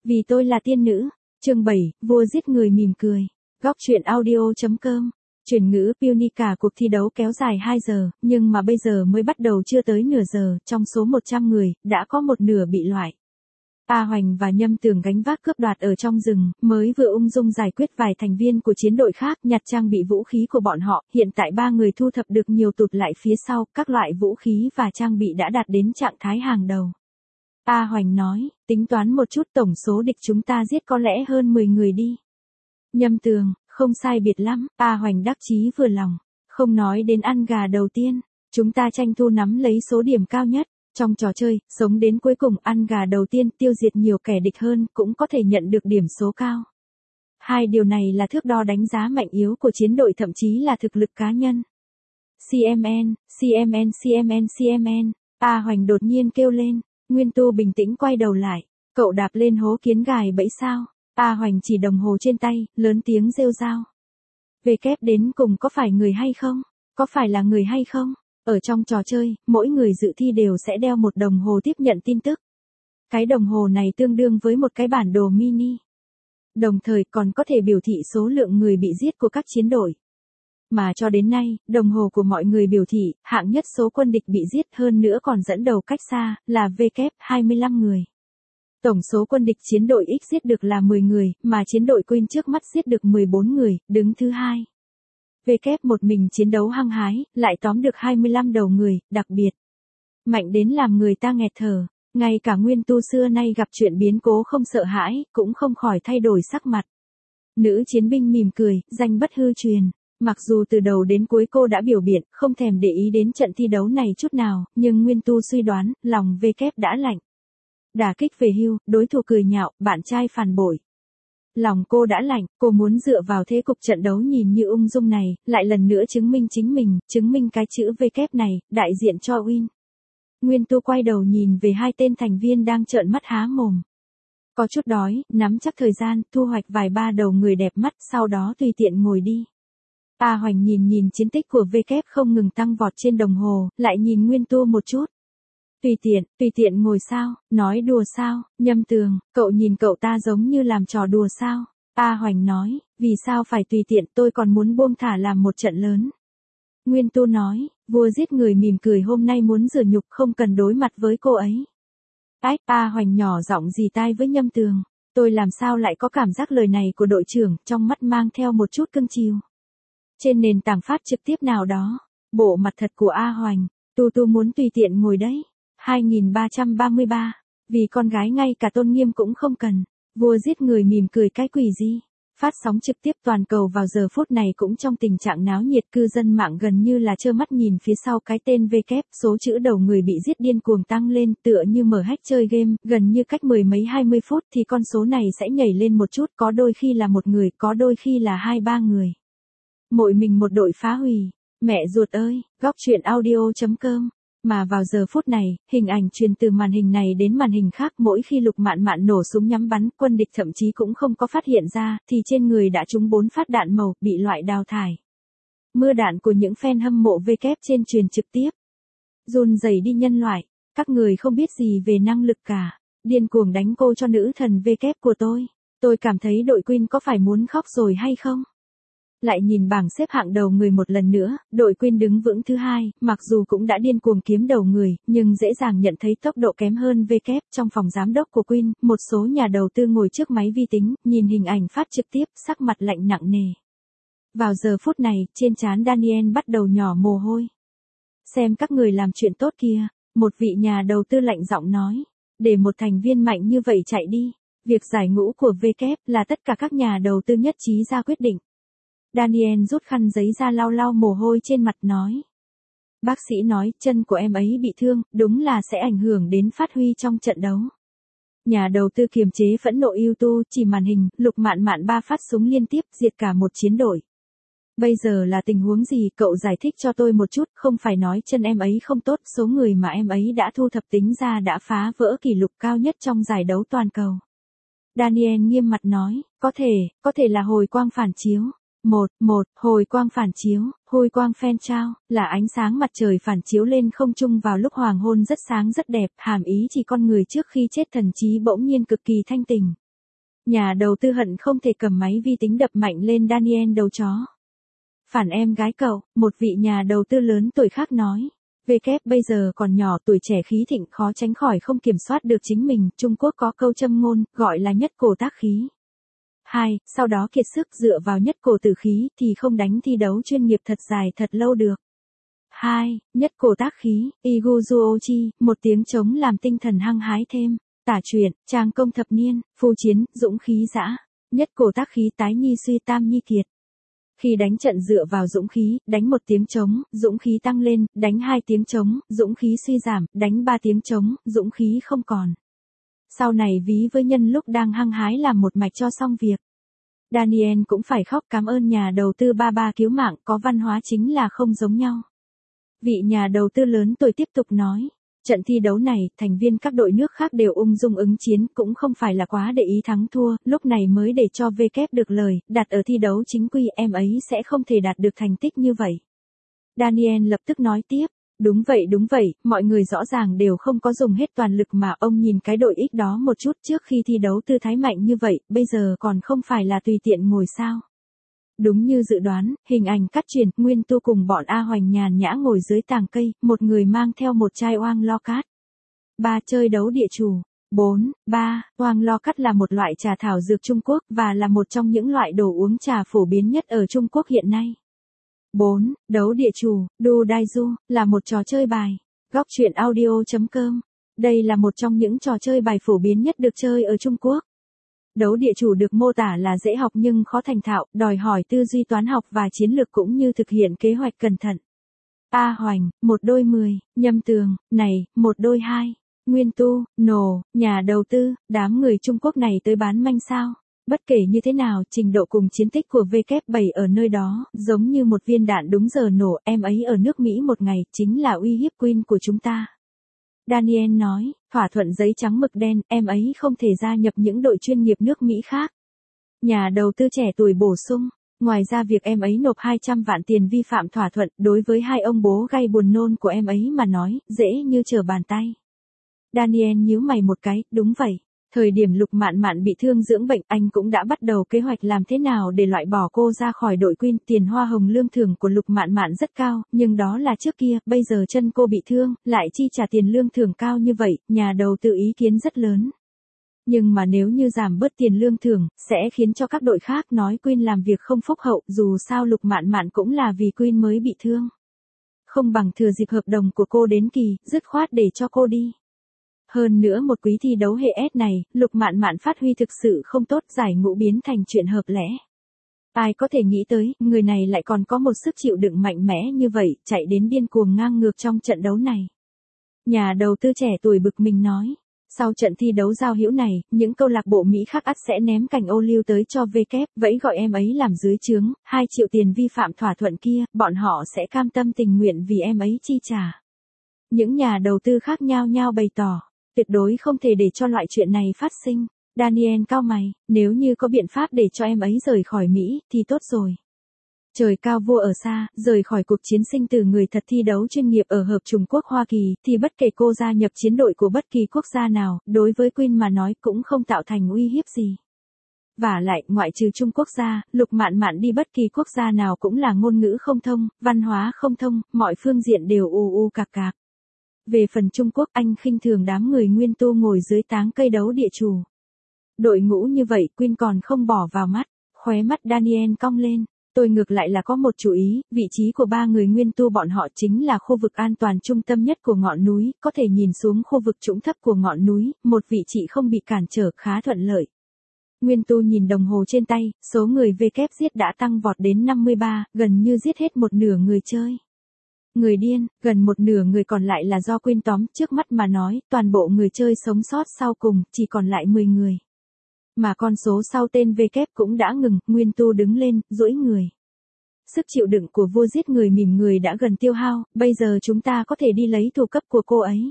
Vì tôi là tiên nữ. Chương 7, vua giết người mỉm cười. Góc truyện audio.com. Chuyển ngữ Punica. Cuộc thi đấu kéo dài 2 giờ, nhưng mà bây giờ mới bắt đầu chưa tới nửa giờ, trong số 100 người, đã có một nửa bị loại. A Hoành và Nhâm Tường gánh vác cướp đoạt ở trong rừng, mới vừa ung dung giải quyết vài thành viên của chiến đội khác, nhặt trang bị vũ khí của bọn họ, hiện tại 3 người thu thập được nhiều tụt lại phía sau, các loại vũ khí và trang bị đã đạt đến trạng thái hàng đầu. A Hoành nói, tính toán một chút tổng số địch chúng ta giết có lẽ hơn 10 người đi. Nhâm Tường, không sai biệt lắm, A Hoành đắc chí vừa lòng, không nói đến ăn gà đầu tiên, chúng ta tranh thủ nắm lấy số điểm cao nhất. Trong trò chơi, sống đến cuối cùng ăn gà đầu tiên tiêu diệt nhiều kẻ địch hơn cũng có thể nhận được điểm số cao. Hai điều này là thước đo đánh giá mạnh yếu của chiến đội thậm chí là thực lực cá nhân. CMN. A Hoành đột nhiên kêu lên, Nguyên Tu bình tĩnh quay đầu lại, cậu đạp lên hố kiến gài bẫy sao? A Hoành chỉ đồng hồ trên tay, lớn tiếng rêu rao. Về kép đến cùng có phải người hay không? Có phải là người hay không? Ở trong trò chơi, mỗi người dự thi đều sẽ đeo một đồng hồ tiếp nhận tin tức. Cái đồng hồ này tương đương với một cái bản đồ mini. Đồng thời còn có thể biểu thị số lượng người bị giết của các chiến đội. Mà cho đến nay, đồng hồ của mọi người biểu thị, hạng nhất số quân địch bị giết hơn nữa còn dẫn đầu cách xa, là W25 người. Tổng số quân địch chiến đội X giết được là 10 người, mà chiến đội Queen trước mắt giết được 14 người, đứng thứ hai. Một mình chiến đấu hăng hái, lại tóm được 25 đầu người, đặc biệt. Mạnh đến làm người ta nghẹt thở, ngay cả Nguyên Tu xưa nay gặp chuyện biến cố không sợ hãi, cũng không khỏi thay đổi sắc mặt. Nữ chiến binh mỉm cười, danh bất hư truyền. Mặc dù từ đầu đến cuối cô đã biểu biện, không thèm để ý đến trận thi đấu này chút nào, nhưng Nguyên Tu suy đoán, lòng đã lạnh. Đả kích về hưu, đối thủ cười nhạo, bạn trai phản bội. Lòng cô đã lạnh, cô muốn dựa vào thế cục trận đấu nhìn như ung dung này, lại lần nữa chứng minh chính mình, chứng minh cái chữ V này, đại diện cho Win. Nguyên Tu quay đầu nhìn về hai tên thành viên đang trợn mắt há mồm. Có chút đói, nắm chắc thời gian, thu hoạch vài ba đầu người đẹp mắt, sau đó tùy tiện ngồi đi. A Hoành nhìn chiến tích của V không ngừng tăng vọt trên đồng hồ, lại nhìn Nguyên Tu một chút. Tùy tiện ngồi sao, nói đùa sao? Nhâm Tường, cậu nhìn cậu ta giống như làm trò đùa sao? A Hoành nói, vì sao phải tùy tiện, tôi còn muốn buông thả làm một trận lớn. Nguyên Tu nói, vua giết người mỉm cười hôm nay muốn rửa nhục không cần đối mặt với cô ấy. A Hoành nhỏ giọng rì tai với Nhâm Tường, tôi làm sao lại có cảm giác lời này của đội trưởng, trong mắt mang theo một chút cưng chiều. Trên nền tảng phát trực tiếp nào đó, bộ mặt thật của A Hoành, Tu muốn tùy tiện ngồi đấy. 2333, vì con gái ngay cả tôn nghiêm cũng không cần, vua giết người mỉm cười cái quỷ gì. Phát sóng trực tiếp toàn cầu vào giờ phút này cũng trong tình trạng náo nhiệt, cư dân mạng gần như là trơ mắt nhìn phía sau cái tên số chữ đầu người bị giết điên cuồng tăng lên, tựa như mở hack chơi game, gần như cách mười mấy 20 phút thì con số này sẽ nhảy lên một chút, có đôi khi là một người, có đôi khi là 2-3 người. Mỗi mình một đội phá hủy, mẹ ruột ơi, góc truyện audio.com. Mà vào giờ phút này, hình ảnh truyền từ màn hình này đến màn hình khác, mỗi khi Lục Mạn Mạn nổ súng nhắm bắn, quân địch thậm chí cũng không có phát hiện ra, thì trên người đã trúng 4 phát đạn màu, bị loại đào thải. Mưa đạn của những fan hâm mộ trên truyền trực tiếp. Run rẩy đi nhân loại, các người không biết gì về năng lực cả, điên cuồng đánh cô cho nữ thần của tôi. Tôi cảm thấy đội Queen có phải muốn khóc rồi hay không? Lại nhìn bảng xếp hạng đầu người một lần nữa, đội Queen đứng vững thứ hai, mặc dù cũng đã điên cuồng kiếm đầu người, nhưng dễ dàng nhận thấy tốc độ kém hơn trong phòng giám đốc của Queen, một số nhà đầu tư ngồi trước máy vi tính, nhìn hình ảnh phát trực tiếp, sắc mặt lạnh nặng nề. Vào giờ phút này, trên trán Daniel bắt đầu nhỏ mồ hôi. Xem các người làm chuyện tốt kia, một vị nhà đầu tư lạnh giọng nói, để một thành viên mạnh như vậy chạy đi, việc giải ngũ của là tất cả các nhà đầu tư nhất trí ra quyết định. Daniel rút khăn giấy ra lau lau mồ hôi trên mặt nói. Bác sĩ nói chân của em ấy bị thương, đúng là sẽ ảnh hưởng đến phát huy trong trận đấu. Nhà đầu tư kiềm chế phẫn nộ YouTube, chỉ màn hình, Lục Mạn Mạn 3 phát súng liên tiếp diệt cả một chiến đội. Bây giờ là tình huống gì, cậu giải thích cho tôi một chút, không phải nói chân em ấy không tốt, số người mà em ấy đã thu thập tính ra đã phá vỡ kỷ lục cao nhất trong giải đấu toàn cầu. Daniel nghiêm mặt nói, có thể là hồi quang phản chiếu. Hồi quang phản chiếu, hồi quang phen trao, là ánh sáng mặt trời phản chiếu lên không trung vào lúc hoàng hôn rất sáng rất đẹp, hàm ý chỉ con người trước khi chết thần trí bỗng nhiên cực kỳ thanh tỉnh. Nhà đầu tư hận không thể cầm máy vi tính đập mạnh lên Daniel đầu chó. Phản em gái cậu, một vị nhà đầu tư lớn tuổi khác nói. WK bây giờ còn nhỏ, tuổi trẻ khí thịnh, khó tránh khỏi không kiểm soát được chính mình. Trung Quốc có câu châm ngôn, gọi là nhất cổ tác khí. 2. Sau đó kiệt sức dựa vào nhất cổ tử khí thì không đánh thi đấu chuyên nghiệp thật dài thật lâu được. 2. Nhất cổ tác khí, Iguzuochi, một tiếng trống làm tinh thần hăng hái thêm. Tả truyện, trang công thập niên, phu chiến, dũng khí dã. Nhất cổ tác khí tái nhi suy tam nhi kiệt. Khi đánh trận dựa vào dũng khí, đánh một tiếng trống, dũng khí tăng lên, đánh 2 tiếng trống, dũng khí suy giảm, đánh 3 tiếng trống, dũng khí không còn. Sau này ví với nhân lúc đang hăng hái làm một mạch cho xong việc. Daniel cũng phải khóc cảm ơn nhà đầu tư ba cứu mạng, có văn hóa chính là không giống nhau. Vị nhà đầu tư lớn tuổi tiếp tục nói. Trận thi đấu này, thành viên các đội nước khác đều ung dung ứng chiến, cũng không phải là quá để ý thắng thua, lúc này mới để cho WK được lời, đặt ở thi đấu chính quy em ấy sẽ không thể đạt được thành tích như vậy. Daniel lập tức nói tiếp, đúng vậy, mọi người rõ ràng đều không có dùng hết toàn lực mà ông nhìn cái đội X đó một chút trước khi thi đấu tư thái mạnh như vậy, bây giờ còn không phải là tùy tiện ngồi sao. Đúng như dự đoán, hình ảnh cắt truyền, Nguyên Tu cùng bọn A Hoành nhàn nhã ngồi dưới tàng cây, một người mang theo một chai oang lo cát. 3. Chơi đấu địa chủ. 4. Oang lo cát là một loại trà thảo dược Trung Quốc và là một trong những loại đồ uống trà phổ biến nhất ở Trung Quốc hiện nay. 4. Đấu địa chủ, Du Dai Du, là một trò chơi bài. Góc truyện audio.com. Đây là một trong những trò chơi bài phổ biến nhất được chơi ở Trung Quốc. Đấu địa chủ được mô tả là dễ học nhưng khó thành thạo, đòi hỏi tư duy toán học và chiến lược cũng như thực hiện kế hoạch cẩn thận. A Hoành, 1 đôi 10, Nhâm Tường, này, 1 đôi 2, Nguyên Tu, nổ, nhà đầu tư, đám người Trung Quốc này tới bán manh sao? Bất kể như thế nào, trình độ cùng chiến tích của WK7 ở nơi đó, giống như một viên đạn đúng giờ nổ, em ấy ở nước Mỹ một ngày, chính là uy hiếp Queen của chúng ta. Daniel nói, thỏa thuận giấy trắng mực đen, em ấy không thể gia nhập những đội chuyên nghiệp nước Mỹ khác. Nhà đầu tư trẻ tuổi bổ sung, ngoài ra việc em ấy nộp 200 vạn tiền vi phạm thỏa thuận, đối với 2 ông bố gây buồn nôn của em ấy mà nói, dễ như trở bàn tay. Daniel nhíu mày một cái, đúng vậy. Thời điểm Lục Mạn Mạn bị thương dưỡng bệnh, anh cũng đã bắt đầu kế hoạch làm thế nào để loại bỏ cô ra khỏi đội Queen. Tiền hoa hồng lương thưởng của Lục Mạn Mạn rất cao, nhưng đó là trước kia, bây giờ chân cô bị thương, lại chi trả tiền lương thưởng cao như vậy, nhà đầu tư ý kiến rất lớn. Nhưng mà nếu như giảm bớt tiền lương thưởng, sẽ khiến cho các đội khác nói Queen làm việc không phúc hậu, dù sao Lục Mạn Mạn cũng là vì Queen mới bị thương. Không bằng thừa dịp hợp đồng của cô đến kỳ, dứt khoát để cho cô đi. Hơn nữa một quý thi đấu hệ S này, Lục Mạn Mạn phát huy thực sự không tốt, giải ngũ biến thành chuyện hợp lẽ. Ai có thể nghĩ tới, người này lại còn có một sức chịu đựng mạnh mẽ như vậy, chạy đến điên cuồng ngang ngược trong trận đấu này. Nhà đầu tư trẻ tuổi bực mình nói. Sau trận thi đấu giao hữu này, những câu lạc bộ Mỹ khác ắt sẽ ném cành ô liu tới cho WK, vẫy gọi em ấy làm dưới trướng, 2 triệu tiền vi phạm thỏa thuận kia, bọn họ sẽ cam tâm tình nguyện vì em ấy chi trả. Những nhà đầu tư khác nhao nhao bày tỏ. Tuyệt đối không thể để cho loại chuyện này phát sinh. Daniel cau mày, nếu như có biện pháp để cho em ấy rời khỏi Mỹ, thì tốt rồi. Trời cao vua ở xa, rời khỏi cuộc chiến sinh từ người thật thi đấu chuyên nghiệp ở Hợp Chủng Quốc Hoa Kỳ, thì bất kể cô gia nhập chiến đội của bất kỳ quốc gia nào, đối với Queen mà nói cũng không tạo thành uy hiếp gì. Vả lại, ngoại trừ Trung Quốc gia, Lục Mạn Mạn đi bất kỳ quốc gia nào cũng là ngôn ngữ không thông, văn hóa không thông, mọi phương diện đều cạc cạc. Về phần Trung Quốc, anh khinh thường đám người Nguyên Tu ngồi dưới táng cây đấu địa chủ. Đội ngũ như vậy Queen còn không bỏ vào mắt, khóe mắt Daniel cong lên. Tôi ngược lại là có một chú ý, vị trí của 3 người Nguyên Tu bọn họ chính là khu vực an toàn trung tâm nhất của ngọn núi, có thể nhìn xuống khu vực trũng thấp của ngọn núi, một vị trí không bị cản trở, khá thuận lợi. Nguyên Tu nhìn đồng hồ trên tay, số người WK giết đã tăng vọt đến 53, gần như giết hết một nửa người chơi. Người điên, gần một nửa người còn lại là do Queen tóm, trước mắt mà nói, toàn bộ người chơi sống sót sau cùng, chỉ còn lại 10 người. Mà con số sau tên WK cũng đã ngừng, Nguyên Tu đứng lên, duỗi người. Sức chịu đựng của vua giết người mỉm người đã gần tiêu hao, bây giờ chúng ta có thể đi lấy thủ cấp của cô ấy.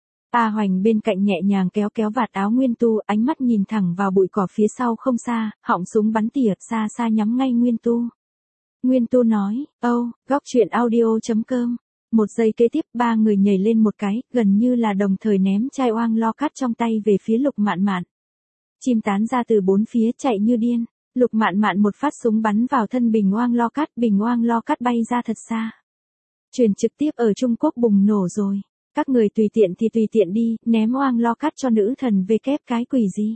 A Hoành bên cạnh nhẹ nhàng kéo kéo vạt áo Nguyên Tu, ánh mắt nhìn thẳng vào bụi cỏ phía sau không xa, họng súng bắn tỉa, xa xa nhắm ngay Nguyên Tu. Nguyên Tu nói, góc truyện audio.com. Một giây kế tiếp 3 người nhảy lên một cái, gần như là đồng thời ném chai oang lo cát trong tay về phía Lục Mạn Mạn. Chim tán ra từ bốn phía chạy như điên. Lục Mạn Mạn một phát súng bắn vào thân Bình Oang Lo Cát, Bình Oang Lo Cát bay ra thật xa. Truyền trực tiếp ở Trung Quốc bùng nổ rồi. Các người tùy tiện thì tùy tiện đi, ném Oang Lo Cát cho nữ thần về kép cái quỷ gì.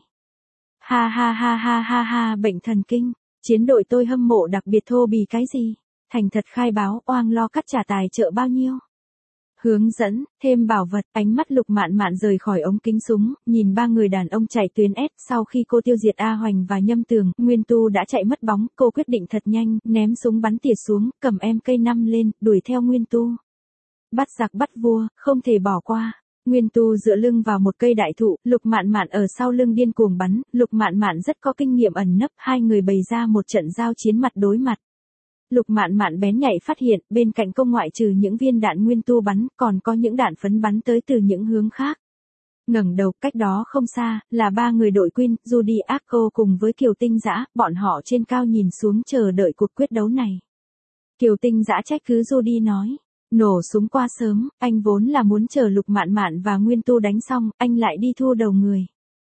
Ha ha ha ha ha ha, bệnh thần kinh. Chiến đội tôi hâm mộ đặc biệt thô bì cái gì. Thành thật khai báo Oang Lo Cát trả tài trợ bao nhiêu. Hướng dẫn, thêm bảo vật, ánh mắt Lục Mạn Mạn rời khỏi ống kính súng, nhìn ba người đàn ông chạy tuyến S. Sau khi cô tiêu diệt A Hoành và Nhâm Tường, Nguyên Tu đã chạy mất bóng, cô quyết định thật nhanh, ném súng bắn tỉa xuống, cầm MK5 lên, đuổi theo Nguyên Tu. Bắt giặc bắt vua, không thể bỏ qua. Nguyên Tu dựa lưng vào một cây đại thụ, Lục Mạn Mạn ở sau lưng điên cuồng bắn, Lục Mạn Mạn rất có kinh nghiệm ẩn nấp, hai người bày ra một trận giao chiến mặt đối mặt. Lục Mạn Mạn bén nhạy phát hiện, bên cạnh công ngoại trừ những viên đạn Nguyên Tu bắn, còn có những đạn phấn bắn tới từ những hướng khác. Ngẩng đầu, cách đó không xa, là ba người đội Queen, Judy Arco cùng với Kiều Tinh Dã, bọn họ trên cao nhìn xuống chờ đợi cuộc quyết đấu này. Kiều Tinh Dã trách cứ Judy nói, nổ súng qua sớm, anh vốn là muốn chờ Lục Mạn Mạn và Nguyên Tu đánh xong, anh lại đi thu đầu người.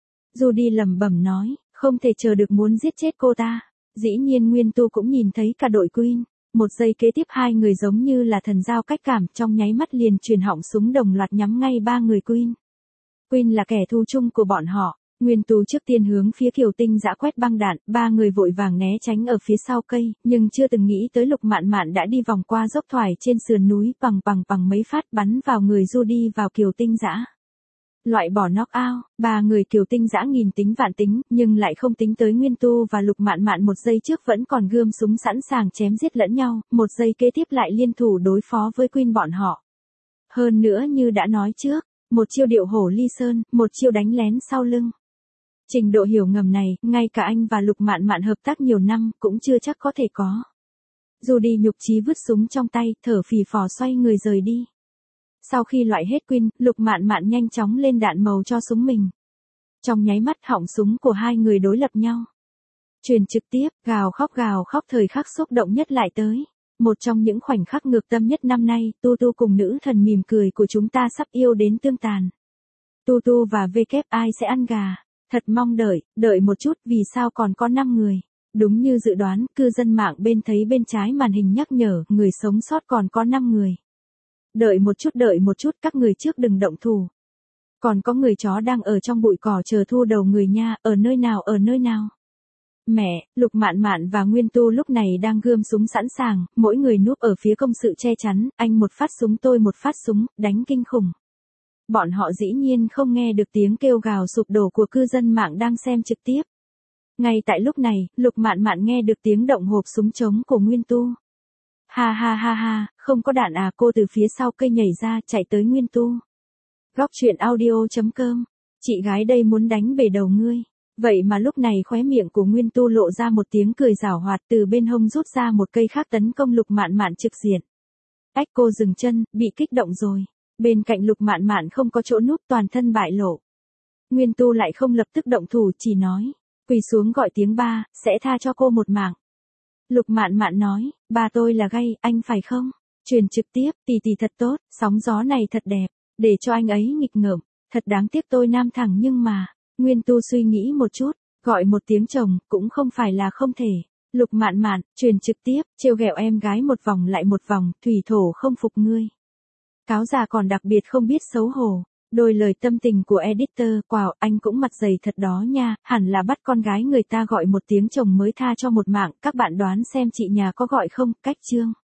Judy lẩm bẩm nói, không thể chờ được muốn giết chết cô ta. Dĩ nhiên Nguyên Tu cũng nhìn thấy cả đội Queen. Một giây kế tiếp hai người giống như là thần giao cách cảm, trong nháy mắt liền truyền họng súng đồng loạt nhắm ngay ba người Queen. Queen là kẻ thù chung của bọn họ. Nguyên Tu trước tiên hướng phía Kiều Tinh Dã quét băng đạn, ba người vội vàng né tránh ở phía sau cây, nhưng chưa từng nghĩ tới Lục Mạn Mạn đã đi vòng qua dốc thoải trên sườn núi, bằng mấy phát bắn vào người Judy vào Kiều Tinh Dã. Loại bỏ knock-out, ba người Kiều Tinh Dã nghìn tính vạn tính, nhưng lại không tính tới Nguyên Tu và Lục Mạn Mạn một giây trước vẫn còn gươm súng sẵn sàng chém giết lẫn nhau, một giây kế tiếp lại liên thủ đối phó với Queen bọn họ. Hơn nữa như đã nói trước, một chiêu điệu hổ ly sơn, một chiêu đánh lén sau lưng. Trình độ hiểu ngầm này, ngay cả anh và Lục Mạn Mạn hợp tác nhiều năm, cũng chưa chắc có thể có. Judy nhục chí vứt súng trong tay, thở phì phò xoay người rời đi. Sau khi loại hết Queen, Lục Mạn Mạn nhanh chóng lên đạn màu cho súng mình. Trong nháy mắt họng súng của hai người đối lập nhau. Truyền trực tiếp, gào khóc thời khắc xúc động nhất lại tới. Một trong những khoảnh khắc ngược tâm nhất năm nay, Tu Tu cùng nữ thần mỉm cười của chúng ta sắp yêu đến tương tàn. Tu Tu và VK ai sẽ ăn gà? Thật mong đợi một chút, vì sao còn có 5 người? Đúng như dự đoán, cư dân mạng bên thấy bên trái màn hình nhắc nhở, người sống sót còn có 5 người. Đợi một chút, các người trước đừng động thủ. Còn có người chó đang ở trong bụi cỏ chờ thu đầu người nha, ở nơi nào? Mẹ, Lục Mạn Mạn và Nguyên Tu lúc này đang gươm súng sẵn sàng, mỗi người núp ở phía công sự che chắn, anh một phát súng tôi một phát súng, đánh kinh khủng. Bọn họ dĩ nhiên không nghe được tiếng kêu gào sụp đổ của cư dân mạng đang xem trực tiếp. Ngay tại lúc này, Lục Mạn Mạn nghe được tiếng động hộp súng trống của Nguyên Tu. Ha ha ha ha, không có đạn à, cô từ phía sau cây nhảy ra chạy tới Nguyên Tu. Góc truyện audio.com, chị gái đây muốn đánh bể đầu ngươi. Vậy mà lúc này khóe miệng của Nguyên Tu lộ ra một tiếng cười giảo hoạt, từ bên hông rút ra một cây khác tấn công Lục Mạn Mạn trực diện. Ách, cô dừng chân, bị kích động rồi. Bên cạnh Lục Mạn Mạn không có chỗ núp, toàn thân bại lộ. Nguyên Tu lại không lập tức động thủ, chỉ nói, quỳ xuống gọi tiếng ba, sẽ tha cho cô một mạng. Lục Mạn Mạn nói, ba tôi là gay, anh phải không? Truyền trực tiếp, tỷ thật tốt, sóng gió này thật đẹp, để cho anh ấy nghịch ngợm, thật đáng tiếc tôi nam thẳng nhưng mà, Nguyên Tu suy nghĩ một chút, gọi một tiếng chồng, cũng không phải là không thể. Lục Mạn Mạn, truyền trực tiếp, trêu ghẹo em gái một vòng lại một vòng, thủy thổ không phục ngươi. Cáo già còn đặc biệt không biết xấu hổ. Đôi lời tâm tình của editor, wow, anh cũng mặt dày thật đó nha, hẳn là bắt con gái người ta gọi một tiếng chồng mới tha cho một mạng, các bạn đoán xem chị nhà có gọi không, cách chương.